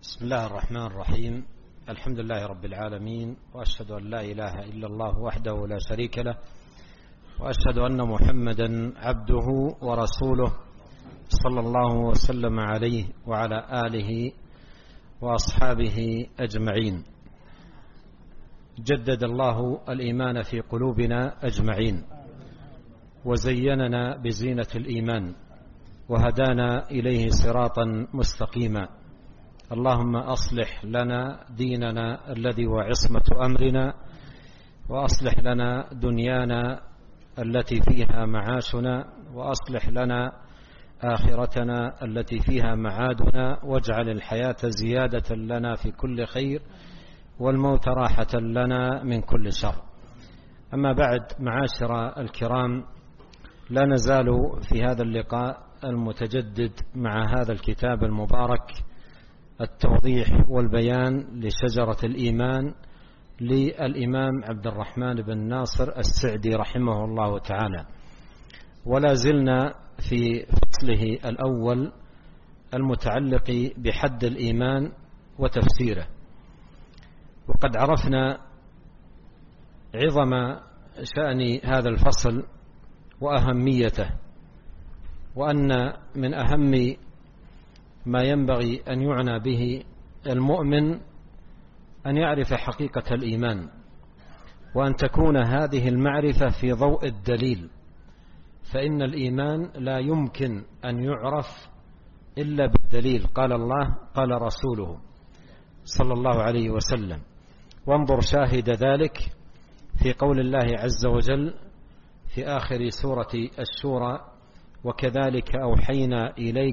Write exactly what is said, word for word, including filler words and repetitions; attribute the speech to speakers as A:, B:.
A: بسم الله الرحمن الرحيم. الحمد لله رب العالمين، وأشهد أن لا إله إلا الله وحده لا شريك له، وأشهد أن محمدا عبده ورسوله صلى الله وسلم عليه وعلى آله وأصحابه أجمعين. جدد الله الإيمان في قلوبنا أجمعين، وزيننا بزينة الإيمان، وهدانا إليه صراطا مستقيما. اللهم أصلح لنا ديننا الذي هو عصمة أمرنا، وأصلح لنا دنيانا التي فيها معاشنا، وأصلح لنا آخرتنا التي فيها معادنا، واجعل الحياة زيادة لنا في كل خير، والموت راحة لنا من كل شر. أما بعد، معاشر الكرام، لا نزال في هذا اللقاء المتجدد مع هذا الكتاب المبارك، التوضيح والبيان لشجرة الإيمان للإمام عبد الرحمن بن ناصر السعدي رحمه الله تعالى، ولا زلنا في فصله الأول المتعلق بحد الإيمان وتفسيره. وقد عرفنا عظم شأن هذا الفصل وأهميته، وأن من أهم ما ينبغي أن يعنى به المؤمن أن يعرف حقيقة الإيمان، وأن تكون هذه المعرفة في ضوء الدليل، فإن الإيمان لا يمكن أن يعرف إلا بالدليل. قال الله، قال رسوله صلى الله عليه وسلم. وانظر شاهد ذلك في قول الله عز وجل في آخر سورة الشورى: وكذلك أوحينا إليك